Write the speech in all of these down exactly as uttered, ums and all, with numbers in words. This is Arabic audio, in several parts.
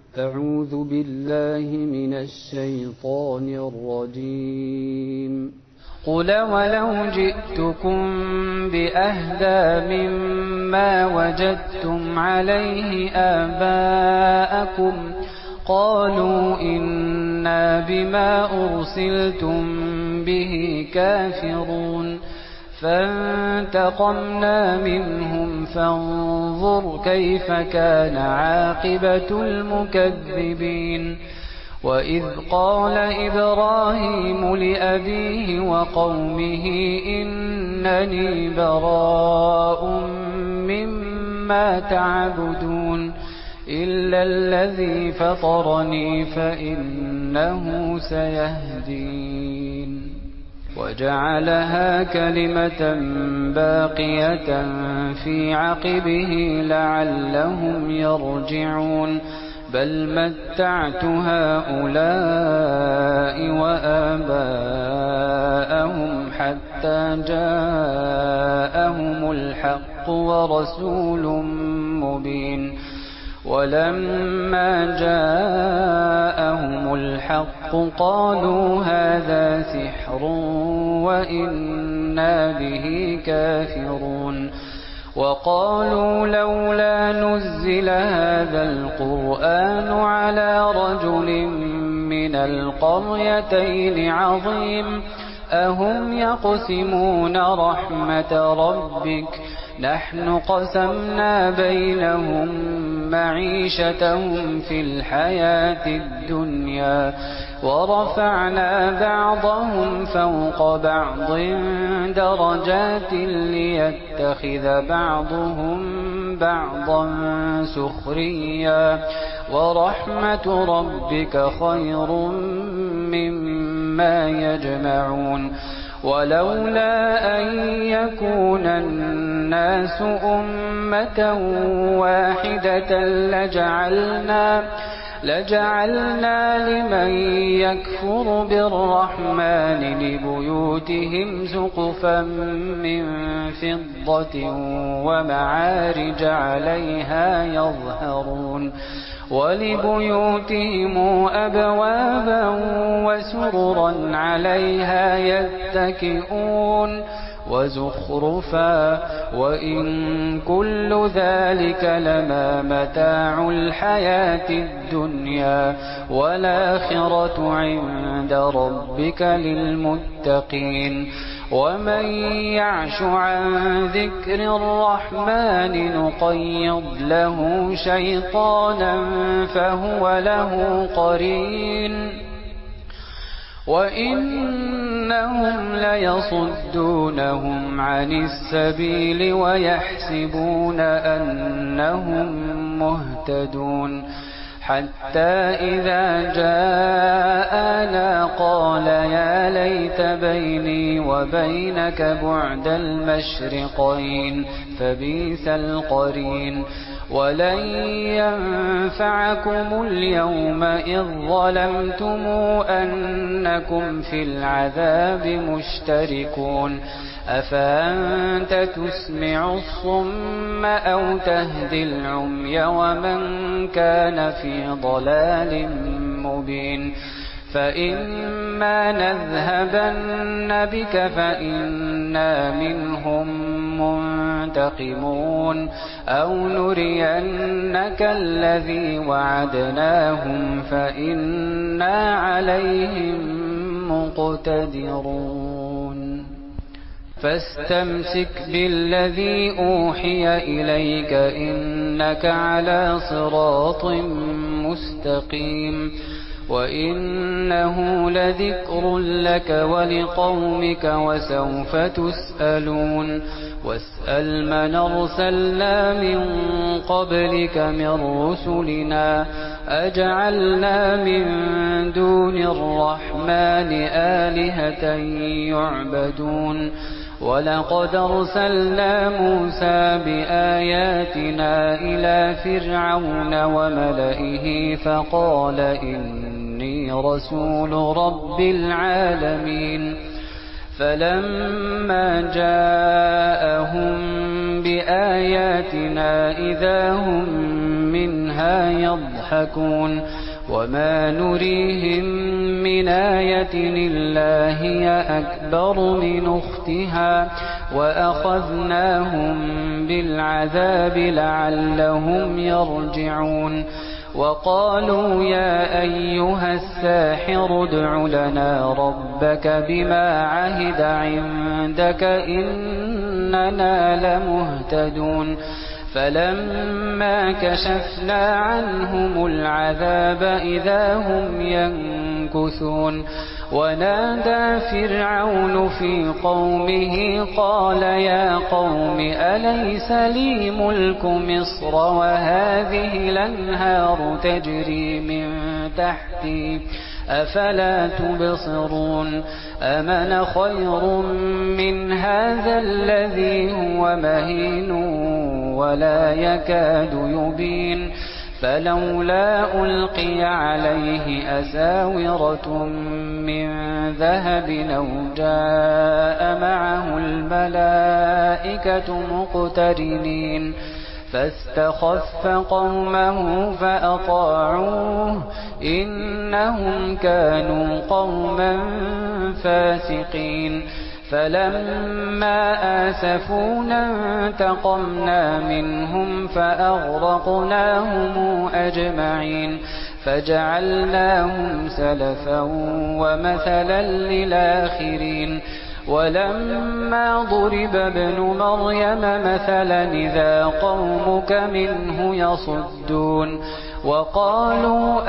أعوذ بالله من الشيطان الرجيم. قل ولو جئتكم بأهدى مما وجدتم عليه آباءكم قالوا إنا بما أرسلتم به كافرون فانتقمنا منهم فانظر كيف كان عاقبة المكذبين. وإذ قال إبراهيم لأبيه وقومه إنني براء مما تعبدون إلا الذي فطرني فإنه سيهدين. وجعلها كلمة باقية في عقبه لعلهم يرجعون بل متعت هؤلاء وآباءهم حتى جاءهم الحق ورسول مبين. ولما جاءهم الحق قالوا هذا سحر وإنا به كافرون. وقالوا لولا نزل هذا القرآن على رجل من القريتين عظيم أهم يقسمون رحمة ربك نحن قسمنا بينهم معيشتهم في الحياة الدنيا ورفعنا بعضهم فوق بعض درجات ليتخذ بعضهم بعضا سخريا ورحمة ربك خير مما يجمعون. ولولا أن يكون الناس أمة واحدة لجعلنا لجعلنا لمن يكفر بالرحمن لبيوتهم سقفا من فضة ومعارج عليها يظهرون ولبيوتهم أبوابا وسررا عليها يتكئون وزخرفا وإن كل ذلك لما متاع الحياة الدنيا والآخرة عند ربك للمتقين. ومن يعش عن ذكر الرحمن نقيض له شيطانا فهو له قرين وإنهم ليصدونهم عن السبيل ويحسبون أنهم مهتدون حتى إذا جاءنا قال يا ليت بيني وبينك بعد المشرقين فبئس القرين. ولن ينفعكم اليوم إذ ظلمتم أنكم في العذاب مشتركون أفأنت تسمع الصم أو تهدي العمي ومن كان في ضلال مبين. فإما نذهبن بك فإنا منهم منتقمون أو نرينك الذي وعدناهم فإنا عليهم مقتدرون. فاستمسك بالذي أوحي إليك إنك على صراط مستقيم. وإنه لذكر لك ولقومك وسوف تسألون. واسأل من أرسلنا من قبلك من رسلنا أجعلنا من دون الرحمن آلهة يعبدون. ولقد أرسلنا موسى بآياتنا إلى فرعون وملئه فقال إني رسول رب العالمين. فلما جاءهم بآياتنا إذا هم منها منها يضحكون وما نريهم من آية إلا هي أكبر من أختها وأخذناهم بالعذاب لعلهم يرجعون وقالوا يا أيها الساحر ادع لنا ربك بما عهد عندك إننا لمهتدون فلما كشفنا عنهم العذاب إذا هم ينكثون ونادى فرعون في قومه قال يا قوم أليس لي ملك مصر وهذه الأنهار تجري من تحتي أفلا تبصرون أمن خير من هذا الذي هو مهين ولا يكاد يبين فلولا ألقي عليه أساورة من ذهب أو جاء معه الملائكة مقترنين فاستخف قومه فأطاعوه إنهم كانوا قوما فاسقين فلما آسفونا انتقمنا منهم فأغرقناهم أجمعين فجعلناهم سلفا ومثلا للآخرين ولما ضرب ابن مريم مثلا إذا قومك منه يصدون وقالوا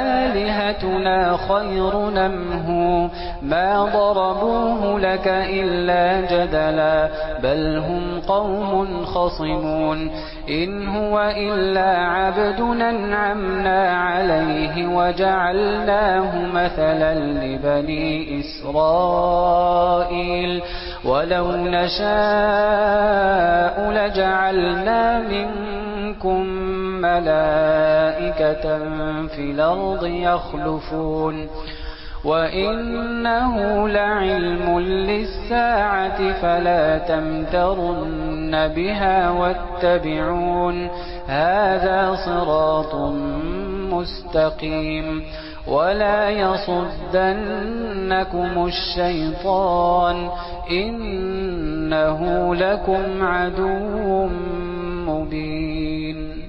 آلهتنا خير أم ما ضربوه لك إلا جدلا بل هم قوم خصمون إن هو إلا عبد أنعمنا عليه وجعلناه مثلا لبني إسرائيل ولو نشاء لجعلنا منكم ملائكة في الأرض يخلفون وإنه لعلم للساعة فلا تمترن بها واتبعون هذا صراط مستقيم ولا يصدنكم الشيطان إنه لكم عدو مبين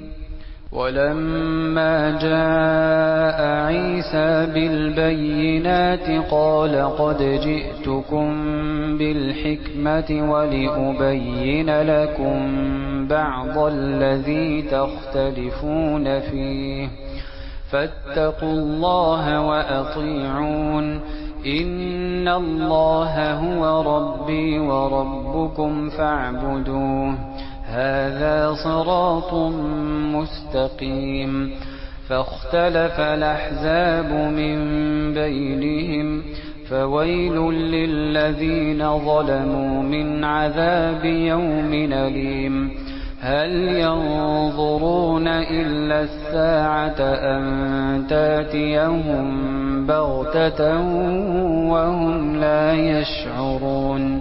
ولما جاء عيسى بالبينات قال قد جئتكم بالحكمة ولأبين لكم بعض الذي تختلفون فيه فاتقوا الله وأطيعون إن الله هو ربي وربكم فاعبدوه هذا صراط مستقيم فاختلف الأحزاب من بينهم فويل للذين ظلموا من عذاب يوم أليم هل ينظرون إلا الساعة أن تأتيهم بغتة وهم لا يشعرون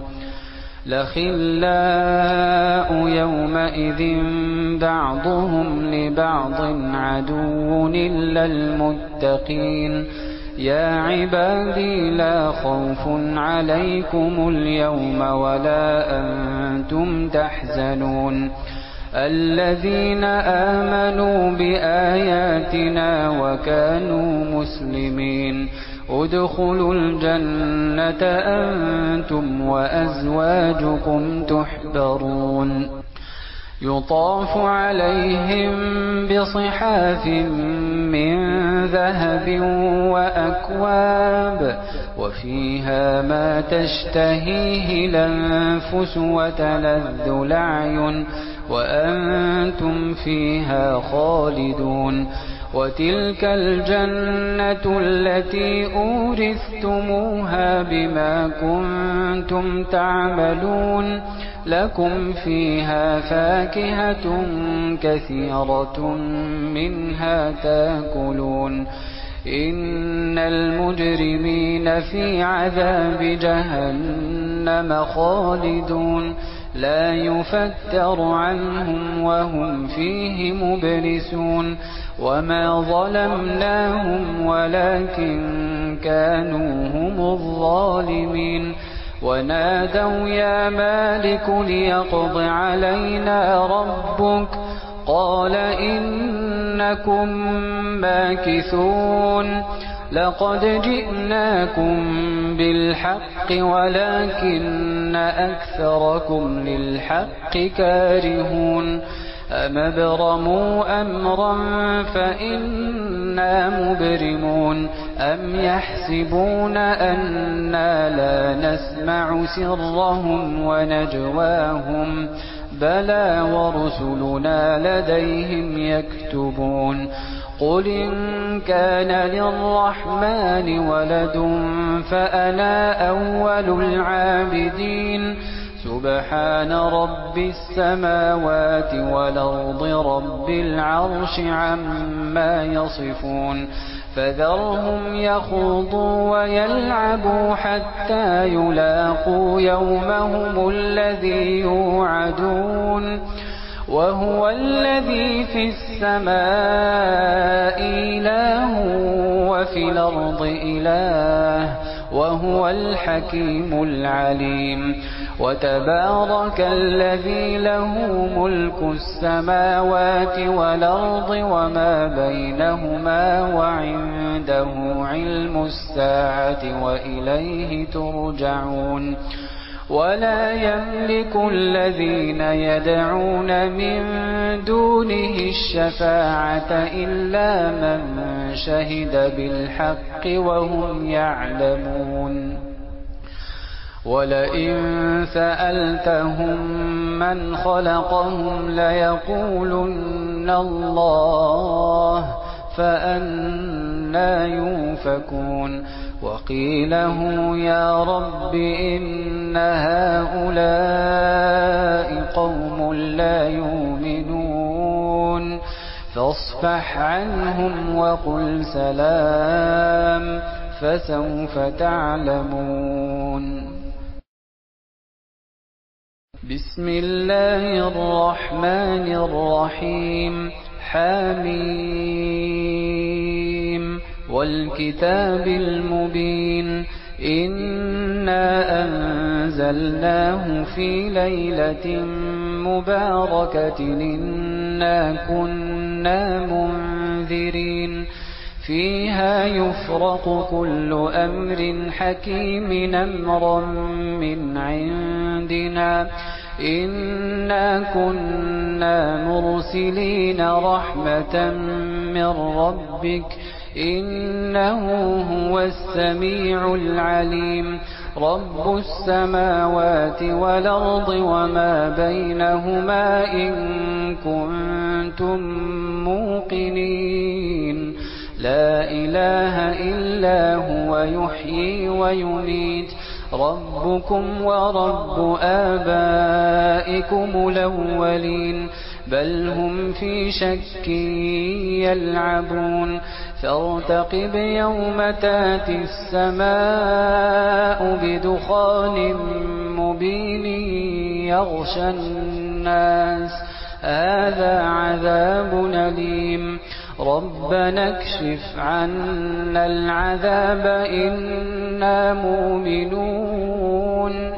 لخلاء يومئذ بعضهم لبعض عدو إلا المتقين يا عبادي لا خوف عليكم اليوم ولا أنتم تحزنون الذين آمنوا بآياتنا وكانوا مسلمين ادخلوا الجنة أنتم وأزواجكم تحبرون يطاف عليهم بصحاف من ذهب وأكواب وفيها ما تشتهيه الأنفس وتلذ الأعين وأنتم فيها خالدون وتلك الجنة التي أورثتموها بما كنتم تعملون لكم فيها فاكهة كثيرة منها تاكلون إن المجرمين في عذاب جهنم خالدون لا يفتر عنهم وهم فيه مبلسون وما ظلمناهم ولكن كانوا هم الظالمين ونادوا يا مالك ليقض علينا ربك قال إنكم ماكثون لقد جئناكم بالحق ولكن أكثركم للحق كارهون أم ابرموا أمرا فإنا مبرمون أم يحسبون أنا لا نسمع سرهم ونجواهم بلى ورسلنا لديهم يكتبون قل إن كان للرحمن ولد فأنا أول العابدين سبحان رب السماوات والأرض رب العرش عما يصفون فذرهم يخوضوا ويلعبوا حتى يلاقوا يومهم الذي يوعدون وهو الذي في السماء إله وفي الأرض إله وهو الحكيم العليم وتبارك الذي له ملك السماوات والأرض وما بينهما وعنده علم الساعة وإليه ترجعون ولا يملك الذين يدعون من دونه الشفاعة إلا من شهد بالحق وهم يعلمون ولئن سألتهم من خلقهم ليقولن الله فأنى يؤفكون وقيله يا رب إن هؤلاء قوم لا يؤمنون فاصفح عنهم وقل سلام فسوف تعلمون بسم الله الرحمن الرحيم حميم والكتاب المبين إنا أنزلناه في ليلة مباركة إنا كنا منذرين فيها يفرق كل أمر حكيم أمرا من عندنا إنا كنا مرسلين رحمة من ربك إنه هو السميع العليم رب السماوات والأرض وما بينهما إن كنتم موقنين لا إله إلا هو يحيي ويميت ربكم ورب آبائكم الأولين بل هم في شك يلعبون فارتقب يوم تاتي السماء بدخان مبين يغشى الناس هذا عذاب أليم ربنا اكشف عنا العذاب إنا مؤمنون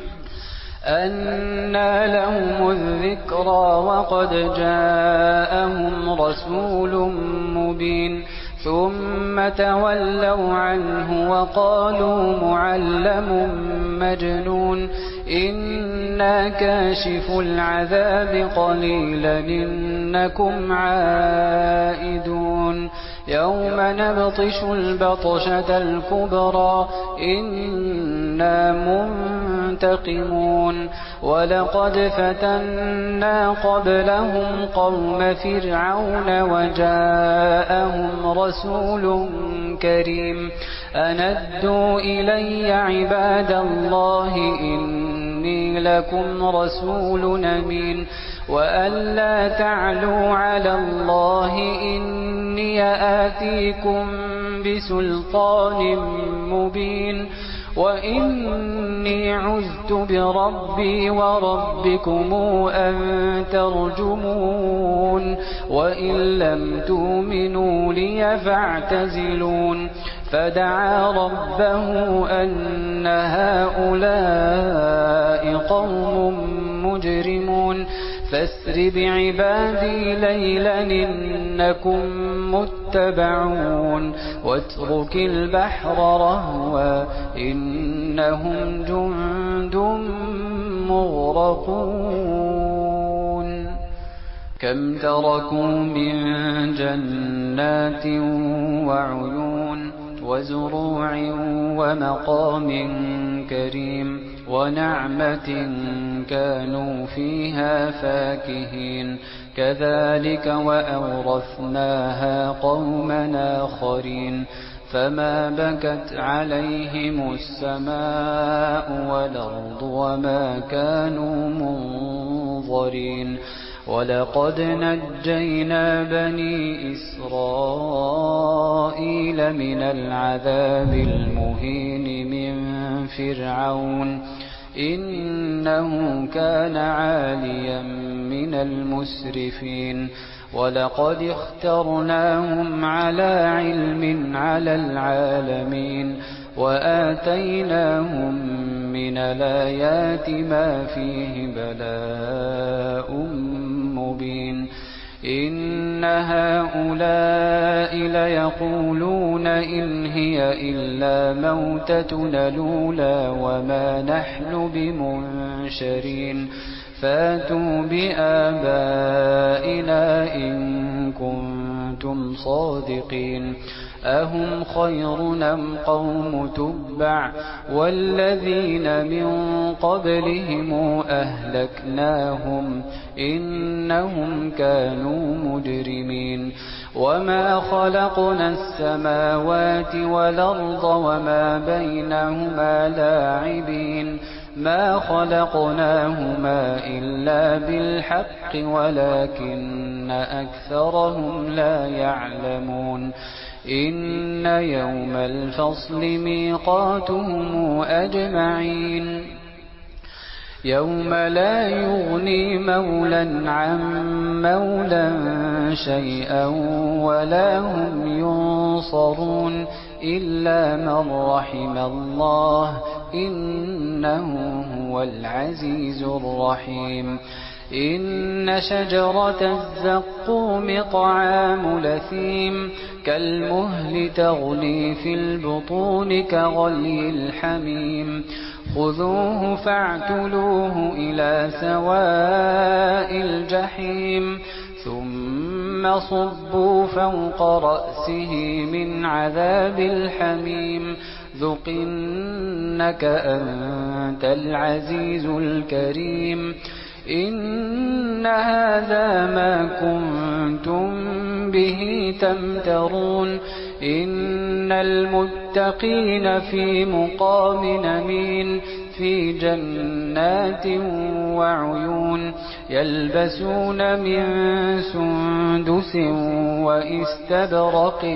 أنى لهم الذكرى وقد جاءهم رسول مبين ثم تولوا عنه وقالوا معلم مجنون إنا كاشف العذاب قليلا إنكم عائدون يوم نبطش البطشة الكبرى إنا منتقمون ولقد فتنا قبلهم قوم فرعون وجاءهم رسول كريم أندوا إلي عباد الله إني لكم رسول أمين وألا تعلوا على الله إني آتيكم بسلطان مبين وإني عذت بربي وربكم أن ترجمون وإن لم تؤمنوا لي فاعتزلون فدعا ربه أن هؤلاء قوم مجرمون فاسر بعبادي ليلا إنكم متبعون واترك البحر رهوا إنهم جند مغرقون كم تركوا من جنات وعيون وزروع ومقام كريم ونعمة كانوا فيها فاكهين كذلك وأورثناها قوما آخرين فما بكت عليهم السماء والأرض وما كانوا منظرين ولقد نجينا بني إسرائيل من العذاب المهين من فرعون إنه كان عاليا من المسرفين ولقد اخترناهم على علم على العالمين وآتيناهم من الآيات ما فيه بلاء مبين إن هؤلاء ليقولون إن هي إلا موتتنا الأولى وما نحن بمنشرين فاتوا بآبائنا إن كنتم صادقين أهم خير أم قوم تبع والذين من قبلهم أهلكناهم إنهم كانوا مجرمين وما خلقنا السماوات والأرض وما بينهما لاعبين ما خلقناهما إلا بالحق ولكن أكثرهم لا يعلمون إن يوم الفصل ميقاتهم أجمعين يوم لا يغني مولا عن مولا شيئا ولا هم ينصرون إلا من رحم الله إنه هو العزيز الرحيم إن شجرة الزقوم طعام لثيم كالمهل تغلي في البطون كغلي الحميم خذوه فاعتلوه إلى سواء الجحيم ثم صبوا فوق رأسه من عذاب الحميم ذق إنك أنت العزيز الكريم إن هذا ما كنتم به تمترون إن المتقين في مقام أمين في جنات وعيون يلبسون من سندس وإستبرق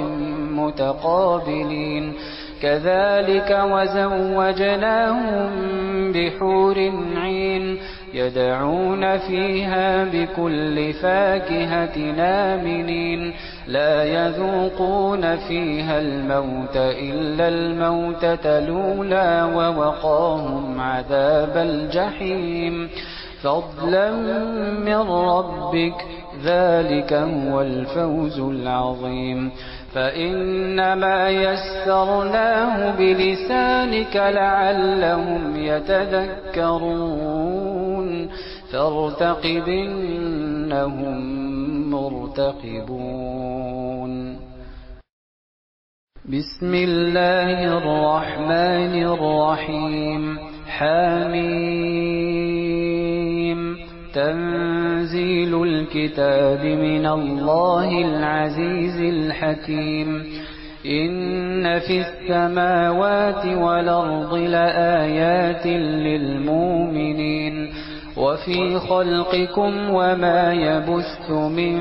متقابلين كذلك وزوجناهم بحور عين يدعون فيها بكل فاكهة آمنين لا يذوقون فيها الموت إلا الموتة الأولى ووقاهم عذاب الجحيم فضلا من ربك ذلك هو الفوز العظيم فإنما يسرناه بلسانك لعلهم يتذكرون فارتقب إنهم مرتقبون بسم الله الرحمن الرحيم حميم تنزيل الكتاب من الله العزيز الحكيم إن في السماوات والأرض لآيات للمؤمنين وفي خلقكم وما يبث من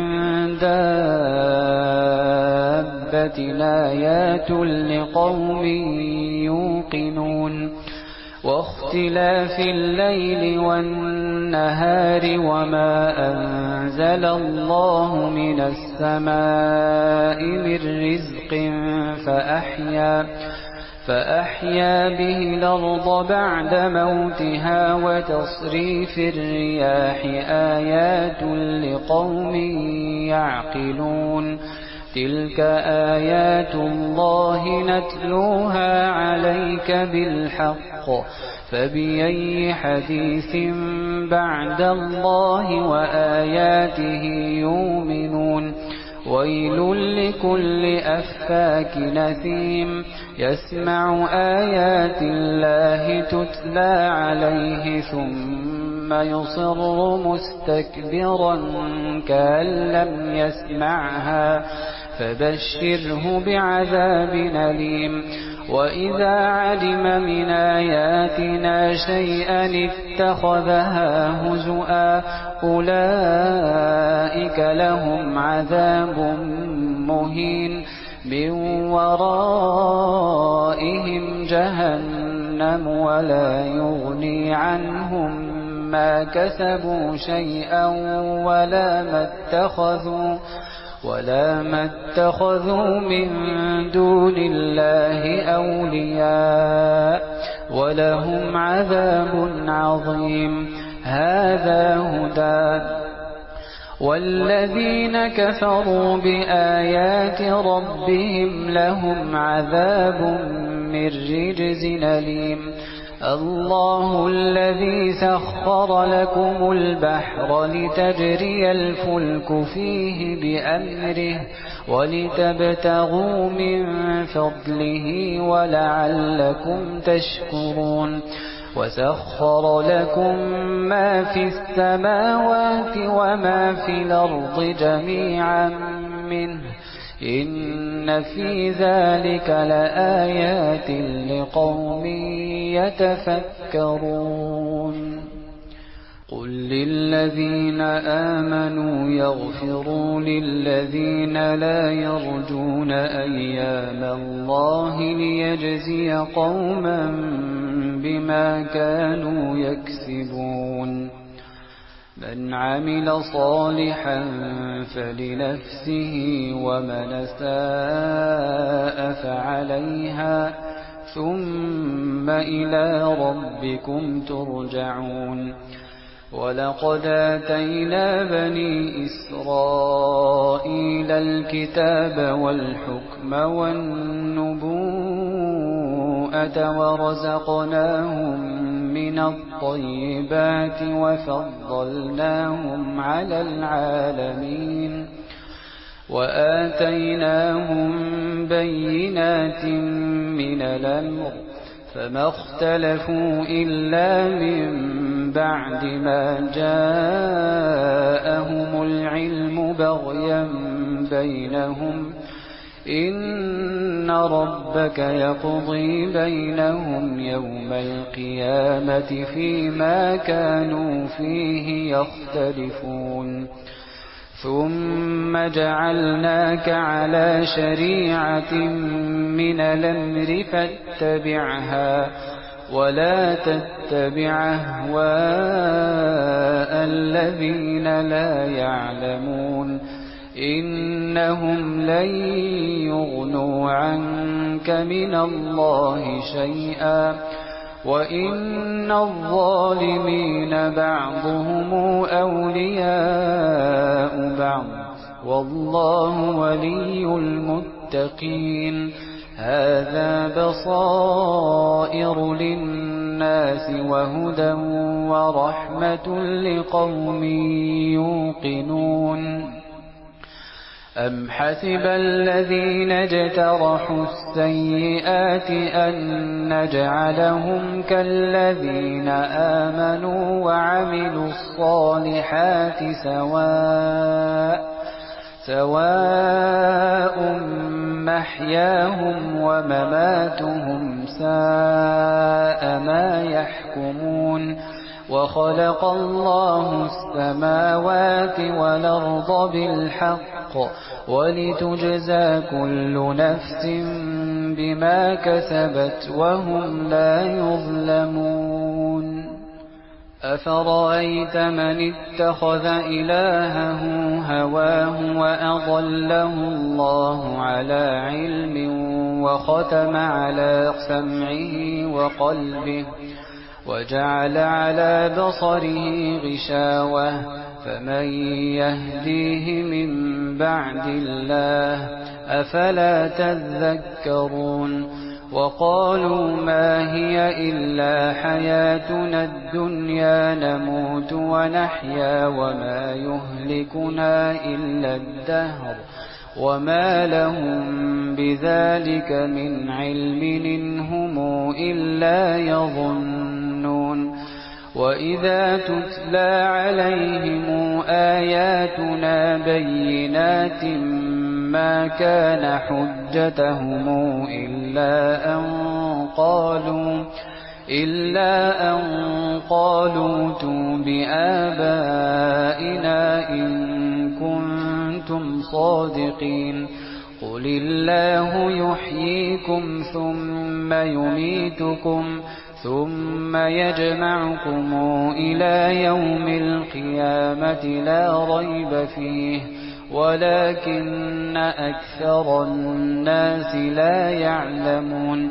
دابة آيات لقوم يوقنون واختلاف الليل والنهار وما أنزل الله من السماء من رزق فأحيا فأحيا به الأرض بعد موتها وتصريف الرياح آيات لقوم يعقلون تلك آيات الله نتلوها عليك بالحق فبأي حديث بعد الله وآياته يؤمنون ويل لكل أفاك نثيم يسمع آيات الله تتلى عليه ثم يصر مستكبرا كأن لم يسمعها فبشره بعذاب أليم وإذا علم من آياتنا شيئا اتخذها هزؤا أولئك لهم عذاب مهين من ورائهم جهنم ولا يغني عنهم ما كسبوا شيئا ولا ما اتخذوا ولا ما اتخذوا من دون الله أولياء ولهم عذاب عظيم هذا هدى والذين كفروا بآيات ربهم لهم عذاب من رجز أليم الله الذي سخر لكم البحر لتجري الفلك فيه بأمره ولتبتغوا من فضله ولعلكم تشكرون وسخر لكم ما في السماوات وما في الأرض جميعا منه إن في ذلك لآيات لقوم يتفكرون قل للذين آمنوا يغفروا للذين لا يرجون أيام الله ليجزي قوما بما كانوا يكسبون من عمل صالحا فلنفسه ومن أساء فعليها ثم إلى ربكم ترجعون ولقد آتينا بني إسرائيل الكتاب والحكم والنبوءة ورزقناهم من الطيبات وفضلناهم على العالمين وآتيناهم بينات من الأمر فما اختلفوا إلا من بعد ما جاءهم العلم بغيا بينهم إن ربك يقضي بينهم يوم القيامة فيما كانوا فيه يختلفون ثم جعلناك على شريعة من الأمر فاتبعها ولا تتبع أهواء الذين لا يعلمون إنهم لن يغنوا عنك من الله شيئا وإن الظالمين بعضهم أولياء بعض والله ولي المتقين هذا بصائر للناس وهدى ورحمة لقوم يوقنون أم حسب الذين اجترحوا السيئات أن نجعلهم كالذين آمنوا وعملوا الصالحات سواء سواء محياهم ومماتهم ساء ما يحكمون وخلق الله السماوات والأرض بالحق ولتجزى كل نفس بما كسبت وهم لا يظلمون أفرأيت من اتخذ إلهه هواه وأضله الله على علم وختم على سمعه وقلبه وجعل على بصره غشاوة فمن يهديه من بعد الله أفلا تذكرون وقالوا ما هي إلا حياتنا الدنيا نموت ونحيا وما يهلكنا إلا الدهر وما لهم بذلك من علم إن هم إلا يظنون وإذا تتلى عليهم آياتنا بينات ما كان حجتهم إلا أن قالوا إلا أن قالوا ائتوا بآبائنا إن كنتم صادقين قل الله يحييكم ثم يميتكم ثم يجمعكم إلى يوم القيامة لا ريب فيه ولكن أكثر الناس لا يعلمون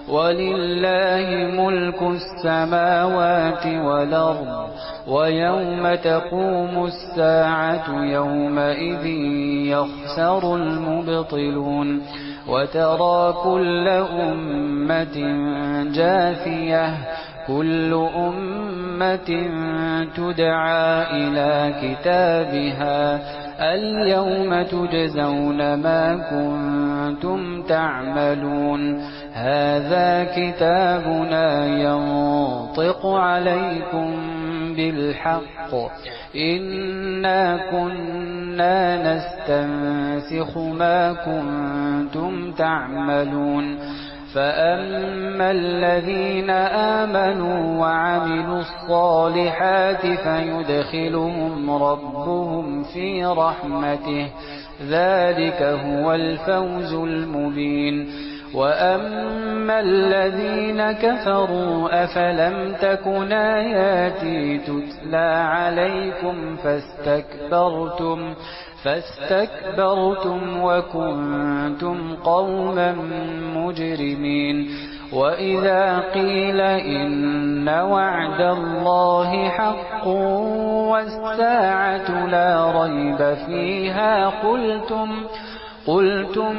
ولله ملك السماوات والأرض ويوم تقوم الساعة يومئذ يخسر المبطلون وترى كل أمة جاثية كل أمة تدعى إلى كتابها اليوم تجزون ما كنتم تعملون هذا كتابنا ينطق عليكم بالحق إنا كنا نستنسخ ما كنتم تعملون فأما الذين آمنوا وعملوا الصالحات فيدخلهم ربهم في رحمته ذلك هو الفوز المبين وأما الذين كفروا أفلم تكن آياتي تتلى عليكم فاستكبرتم فاستكبرتم وكنتم قوما مجرمين وإذا قيل إن وعد الله حق والساعة لا ريب فيها قلتم قلتم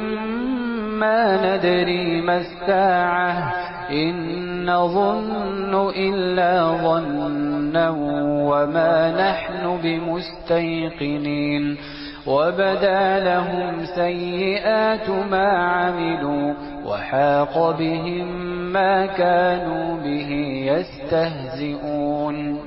ما ندري ما الساعة إن نظن إلا ظنا وما نحن بمستيقنين وبدا لهم سيئات ما عملوا وحاق بهم ما كانوا به يستهزئون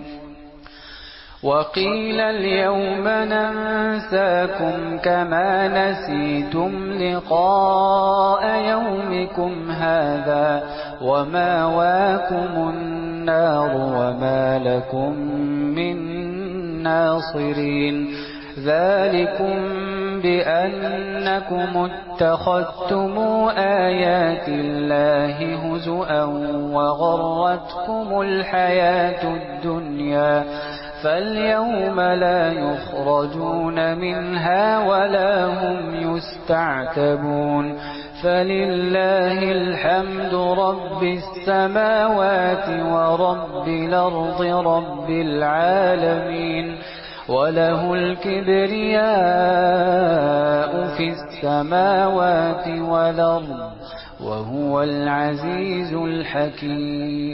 وقيل اليوم ننساكم كما نسيتم لقاء يومكم هذا ومأواكم النار وما لكم من ناصرين ذلكم بأنكم اتخذتم آيات الله هزؤا وغرتكم الحياة الدنيا فاليوم لا يخرجون منها ولا هم يستعتبون فلله الحمد رب السماوات ورب الأرض رب العالمين وله الكبرياء في السماوات والأرض وهو العزيز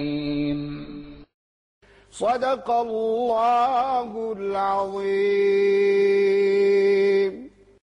الحكيم. صدق الله العظيم.